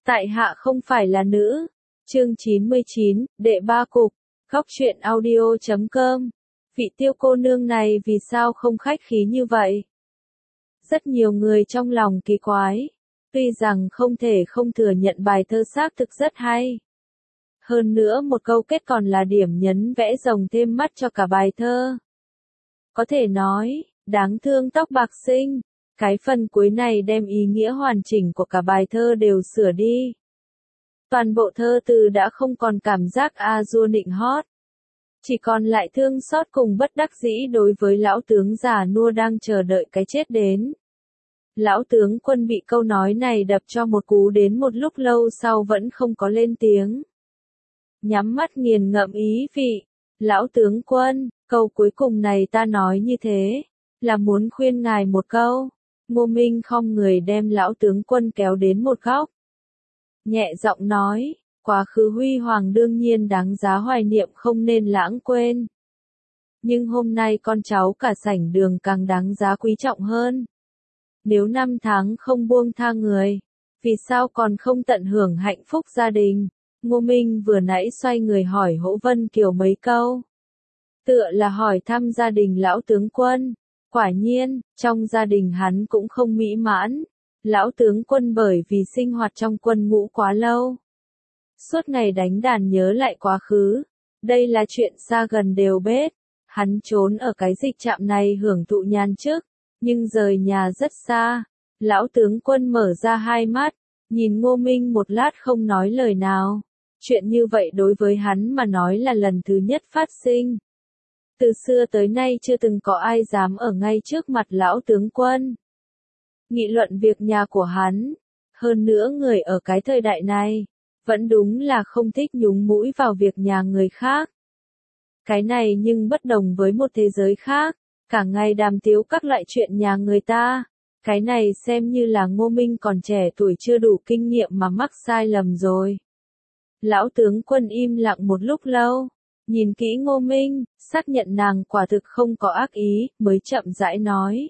Tại hạ không phải là nữ. Chương 99, đệ ba cục. Góc truyện audio.com. Vị Tiêu cô nương này vì sao không khách khí như vậy? Rất nhiều người trong lòng kỳ quái. Tuy rằng không thể không thừa nhận bài thơ xác thực rất hay. Hơn nữa một câu kết còn là điểm nhấn vẽ rồng thêm mắt cho cả bài thơ. Có thể nói, đáng thương tóc bạc sinh. Cái phần cuối này đem ý nghĩa hoàn chỉnh của cả bài thơ đều sửa đi. Toàn bộ thơ từ đã không còn cảm giác a-dua nịnh hót. Chỉ còn lại thương xót cùng bất đắc dĩ đối với lão tướng già nua đang chờ đợi cái chết đến. Lão tướng quân bị câu nói này đập cho một cú đến một lúc lâu sau vẫn không có lên tiếng. Nhắm mắt nghiền ngẫm ý vị. Lão tướng quân, câu cuối cùng này ta nói như thế, là muốn khuyên ngài một câu. Ngô Minh khom người đem lão tướng quân kéo đến một góc. Nhẹ giọng nói, quá khứ huy hoàng đương nhiên đáng giá hoài niệm không nên lãng quên. Nhưng hôm nay con cháu cả sảnh đường càng đáng giá quý trọng hơn. Nếu 5 tháng không buông tha người, vì sao còn không tận hưởng hạnh phúc gia đình? Ngô Minh vừa nãy xoay người hỏi Hỗ Vân Kiều mấy câu. Tựa là hỏi thăm gia đình lão tướng quân. Quả nhiên, trong gia đình hắn cũng không mỹ mãn. Lão tướng quân bởi vì sinh hoạt trong quân ngũ quá lâu. Suốt ngày đánh đàn nhớ lại quá khứ. Đây là chuyện xa gần đều biết. Hắn trốn ở cái dịch trạm này hưởng thụ nhàn chức, nhưng rời nhà rất xa. Lão tướng quân mở ra hai mắt, nhìn Ngô Minh một lát không nói lời nào. Chuyện như vậy đối với hắn mà nói là lần thứ nhất phát sinh. Từ xưa tới nay chưa từng có ai dám ở ngay trước mặt lão tướng quân nghị luận việc nhà của hắn. Hơn nữa người ở cái thời đại này, vẫn đúng là không thích nhúng mũi vào việc nhà người khác. Cái này nhưng bất đồng với một thế giới khác, cả ngày đàm tiếu các loại chuyện nhà người ta. Cái này xem như là Ngô Minh còn trẻ tuổi chưa đủ kinh nghiệm mà mắc sai lầm rồi. Lão tướng quân im lặng một lúc lâu. Nhìn kỹ Ngô Minh, xác nhận nàng quả thực không có ác ý, mới chậm rãi nói.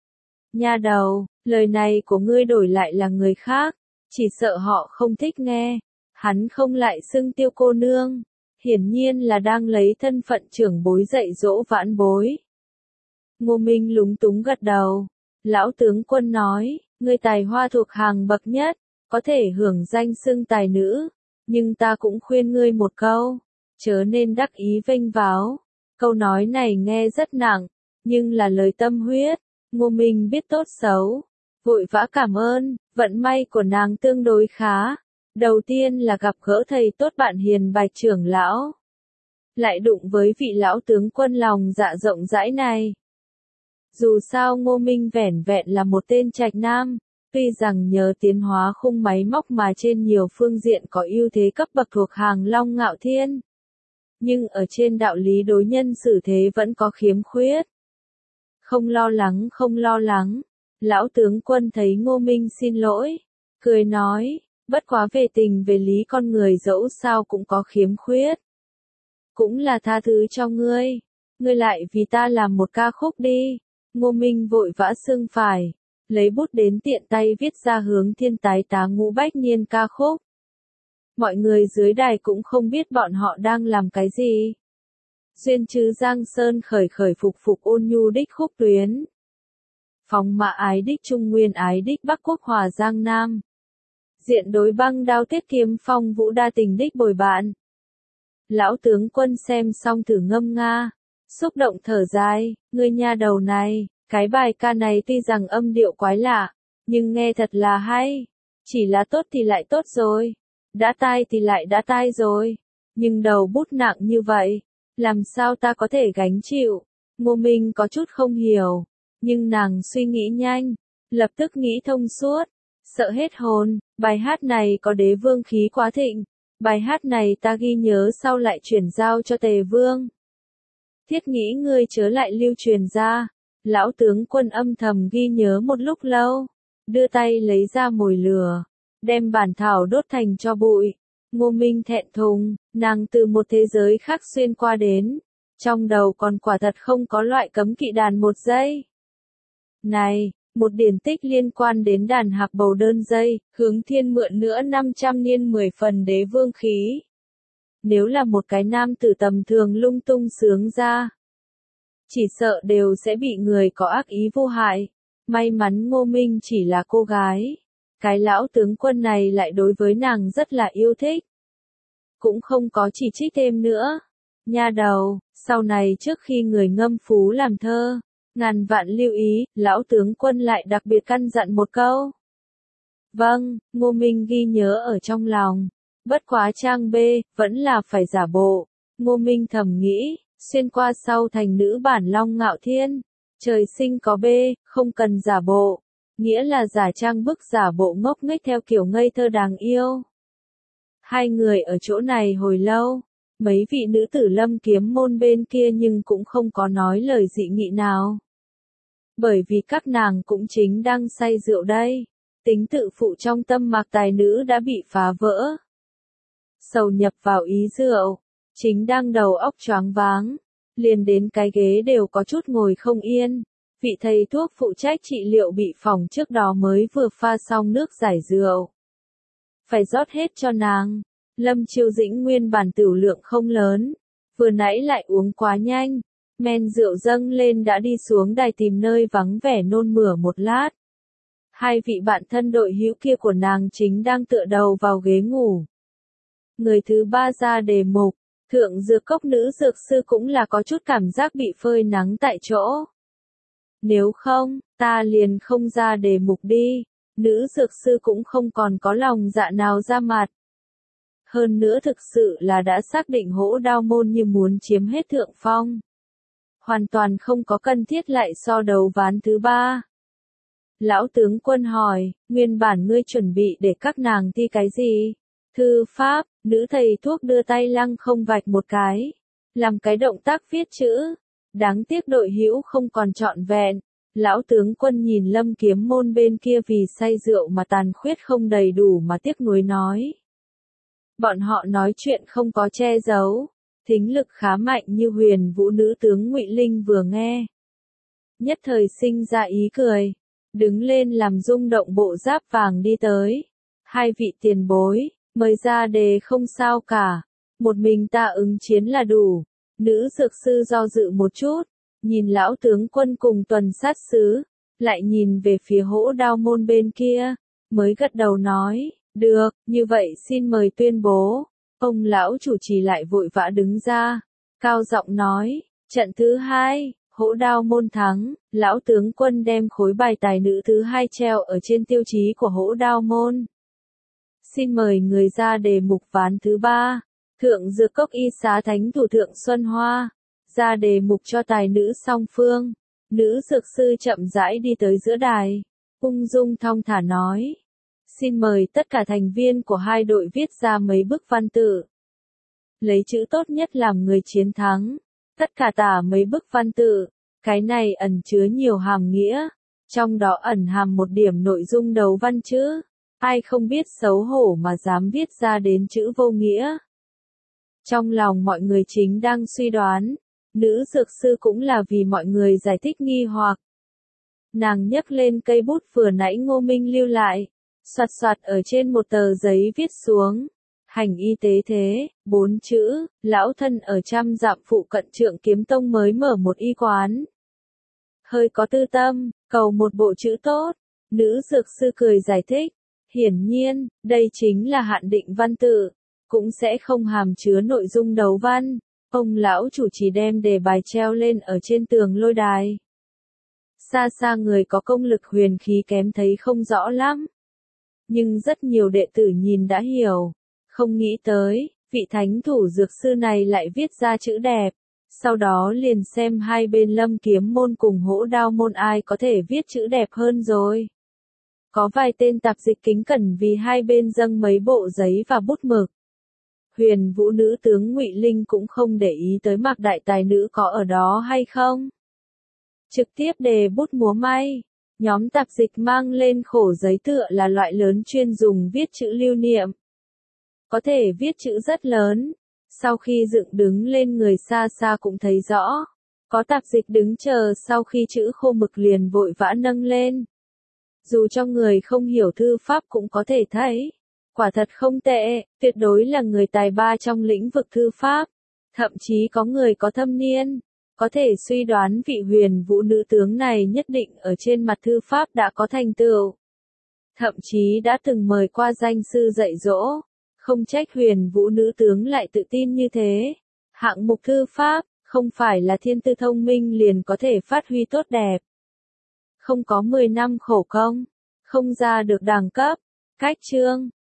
Nha đầu, lời này của ngươi đổi lại là người khác, chỉ sợ họ không thích nghe. Hắn không lại xưng Tiêu cô nương, hiển nhiên là đang lấy thân phận trưởng bối dạy dỗ vãn bối. Ngô Minh lúng túng gật đầu. Lão tướng quân nói, ngươi tài hoa thuộc hàng bậc nhất, có thể hưởng danh xưng tài nữ, nhưng ta cũng khuyên ngươi một câu. Chớ nên đắc ý vênh váo. Câu nói này nghe rất nặng, nhưng là lời tâm huyết. Ngô Minh biết tốt xấu, vội vã cảm ơn. Vận may của nàng tương đối khá. Đầu tiên là gặp gỡ thầy tốt bạn hiền Bạch trưởng lão, lại đụng với vị lão tướng quân lòng dạ rộng rãi này. Dù sao Ngô Minh vẻn vẹn là một tên trạch nam, tuy rằng nhờ tiến hóa khung máy móc mà trên nhiều phương diện có ưu thế cấp bậc thuộc hàng Long Ngạo Thiên. Nhưng ở trên đạo lý đối nhân xử thế vẫn có khiếm khuyết. Không lo lắng. Lão tướng quân thấy Ngô Minh xin lỗi, cười nói, bất quá về tình về lý con người dẫu sao cũng có khiếm khuyết. Cũng là tha thứ cho ngươi lại vì ta làm một ca khúc đi. Ngô Minh vội vã xưng phải, lấy bút đến tiện tay viết ra Hướng Thiên Tái Tá Ngũ Bách Niên ca khúc. Mọi người dưới đài cũng không biết bọn họ đang làm cái gì. Duyên chứ Giang Sơn khởi phục ôn nhu đích khúc tuyến. Phóng mã ái đích Trung Nguyên ái đích Bắc Quốc hòa Giang Nam. Diện đối băng đao tiết kiếm phong vũ đa tình đích bồi bạn. Lão tướng quân xem xong thử ngâm nga, xúc động thở dài, ngươi nha đầu này, cái bài ca này tuy rằng âm điệu quái lạ, nhưng nghe thật là hay. Chỉ là tốt thì lại tốt rồi. Đã tai thì lại đã tai rồi, nhưng đầu bút nặng như vậy, làm sao ta có thể gánh chịu? Ngô Minh có chút không hiểu, nhưng nàng suy nghĩ nhanh, lập tức nghĩ thông suốt, sợ hết hồn. Bài hát này có đế vương khí quá thịnh, bài hát này ta ghi nhớ sau lại chuyển giao cho Tề Vương. Thiết nghĩ ngươi chớ lại lưu truyền ra. Lão tướng quân âm thầm ghi nhớ một lúc lâu, đưa tay lấy ra mồi lửa, đem bản thảo đốt thành tro bụi. Ngô Minh thẹn thùng, nàng từ một thế giới khác xuyên qua đến, trong đầu còn quả thật không có loại cấm kỵ đàn một giây. Này, Một điển tích liên quan đến đàn hạc bầu đơn dây, hướng thiên mượn nữa 500 niên 10 phần đế vương khí. Nếu là một cái nam tử tầm thường lung tung sướng ra, chỉ sợ đều sẽ bị người có ác ý vô hại. May mắn Ngô Minh chỉ là cô gái. Cái lão tướng quân này lại đối với nàng rất là yêu thích. Cũng không có chỉ trích thêm nữa. Nha đầu, sau này trước khi người ngâm phú làm thơ, ngàn vạn lưu ý, lão tướng quân lại đặc biệt căn dặn một câu. Vâng, Ngô Minh ghi nhớ ở trong lòng. Bất quá trang B, vẫn là phải giả bộ. Ngô Minh thầm nghĩ, xuyên qua sau thành nữ bản Long Ngạo Thiên. Trời sinh có B, không cần giả bộ. Nghĩa là giả trang bức giả bộ ngốc nghếch theo kiểu ngây thơ đáng yêu. Hai người ở chỗ này hồi lâu. Mấy vị nữ tử Lâm Kiếm Môn bên kia nhưng cũng không có nói lời dị nghị nào. Bởi vì các nàng cũng chính đang say rượu đây. Tính tự phụ trong tâm mạc tài nữ đã bị phá vỡ. Sầu nhập vào ý rượu. Chính đang đầu óc choáng váng. Liền đến cái ghế đều có chút ngồi không yên. Vị thầy thuốc phụ trách trị liệu bị phỏng trước đó mới vừa pha xong nước giải rượu. Phải rót hết cho nàng. Lâm Chiêu Dĩnh nguyên bản tửu lượng không lớn. Vừa nãy lại uống quá nhanh. Men rượu dâng lên đã đi xuống đài tìm nơi vắng vẻ nôn mửa một lát. Hai vị bạn thân đội hữu kia của nàng chính đang tựa đầu vào ghế ngủ. Người thứ ba ra đề mục. Thượng dược cốc nữ dược sư cũng là có chút cảm giác bị phơi nắng tại chỗ. Nếu không, ta liền không ra đề mục đi. Nữ dược sư cũng không còn có lòng dạ nào ra mặt. Hơn nữa thực sự là đã xác định Hỗ Đao môn như muốn chiếm hết thượng phong. Hoàn toàn không có cần thiết lại so đấu ván thứ ba. Lão tướng quân hỏi, nguyên bản ngươi chuẩn bị để các nàng thi cái gì? Thư pháp, nữ thầy thuốc đưa tay lăng không vạch một cái. Làm cái động tác viết chữ. Đáng tiếc đội hữu không còn trọn vẹn. Lão tướng quân nhìn Lâm Kiếm Môn bên kia vì say rượu mà tàn khuyết không đầy đủ mà tiếc nuối nói. Bọn họ nói chuyện không có che giấu. Thính lực khá mạnh như Huyền Vũ nữ tướng Ngụy Linh vừa nghe. Nhất thời sinh ra ý cười. Đứng lên làm rung động bộ giáp vàng đi tới. Hai vị tiền bối, mời ra đề không sao cả. Một mình ta ứng chiến là đủ. Nữ dược sư do dự một chút. Nhìn lão tướng quân cùng tuần sát sứ. Lại nhìn về phía Hỗ Đao môn bên kia. Mới gật đầu nói, được, như vậy xin mời tuyên bố. Ông lão chủ trì lại vội vã đứng ra. Cao giọng nói, trận thứ 2, Hỗ Đao môn thắng. Lão tướng quân đem khối bài tài nữ thứ 2 treo ở trên tiêu chí của Hỗ Đao môn. Xin mời người ra đề mục ván thứ 3. Thượng dược cốc y xá thánh thủ thượng Xuân Hoa. Ra đề mục cho tài nữ song phương. Nữ dược sư chậm rãi đi tới giữa đài. Ung dung thong thả nói. Xin mời tất cả thành viên của hai đội viết ra mấy bức văn tự. Lấy chữ tốt nhất làm người chiến thắng. Tất cả tả mấy bức văn tự. Cái này ẩn chứa nhiều hàm nghĩa. Trong đó ẩn hàm một điểm nội dung đầu văn chữ. Ai không biết xấu hổ mà dám viết ra đến chữ vô nghĩa. Trong lòng mọi người chính đang suy đoán. Nữ dược sư cũng là vì mọi người giải thích nghi hoặc. Nàng nhấc lên cây bút vừa nãy Ngô Minh lưu lại. Soạt soạt ở trên một tờ giấy viết xuống. Hành y tế thế, 4 chữ, lão thân ở trăm dặm phụ cận Trượng Kiếm Tông mới mở một y quán. Hơi có tư tâm, cầu một bộ chữ tốt. Nữ dược sư cười giải thích. Hiển nhiên, đây chính là hạn định văn tự. Cũng sẽ không hàm chứa nội dung đấu văn. Ông lão chủ trì đem đề bài treo lên ở trên tường lôi đài. Xa xa người có công lực huyền khí kém thấy không rõ lắm. Nhưng rất nhiều đệ tử nhìn đã hiểu. Không nghĩ tới, vị thánh thủ dược sư này lại viết ra chữ đẹp. Sau đó liền xem hai bên Lâm Kiếm môn cùng Hỗ Đao môn ai có thể viết chữ đẹp hơn rồi. Có vài tên tạp dịch kính cẩn vì hai bên dâng mấy bộ giấy và bút mực. Huyền Vũ nữ tướng Ngụy Linh cũng không để ý tới Mạc đại tài nữ có ở đó hay không. Trực tiếp đề bút múa may. Nhóm tạp dịch mang lên khổ giấy tựa là loại lớn chuyên dùng viết chữ lưu niệm. Có thể viết chữ rất lớn. Sau khi dựng đứng lên người xa xa cũng thấy rõ. Có tạp dịch đứng chờ sau khi chữ khô mực liền vội vã nâng lên. Dù cho người không hiểu thư pháp cũng có thể thấy. Quả thật không tệ, tuyệt đối là người tài ba trong lĩnh vực thư pháp. Thậm chí có người có thâm niên, có thể suy đoán vị huyền vũ nữ tướng này nhất định ở trên mặt thư pháp đã có thành tựu. Thậm chí đã từng mời qua danh sư dạy dỗ. Không trách huyền vũ nữ tướng lại tự tin như thế. Hạng mục thư pháp, không phải là thiên tư thông minh liền có thể phát huy tốt đẹp. Không có 10 năm khổ công, không ra được đẳng cấp, cách chương.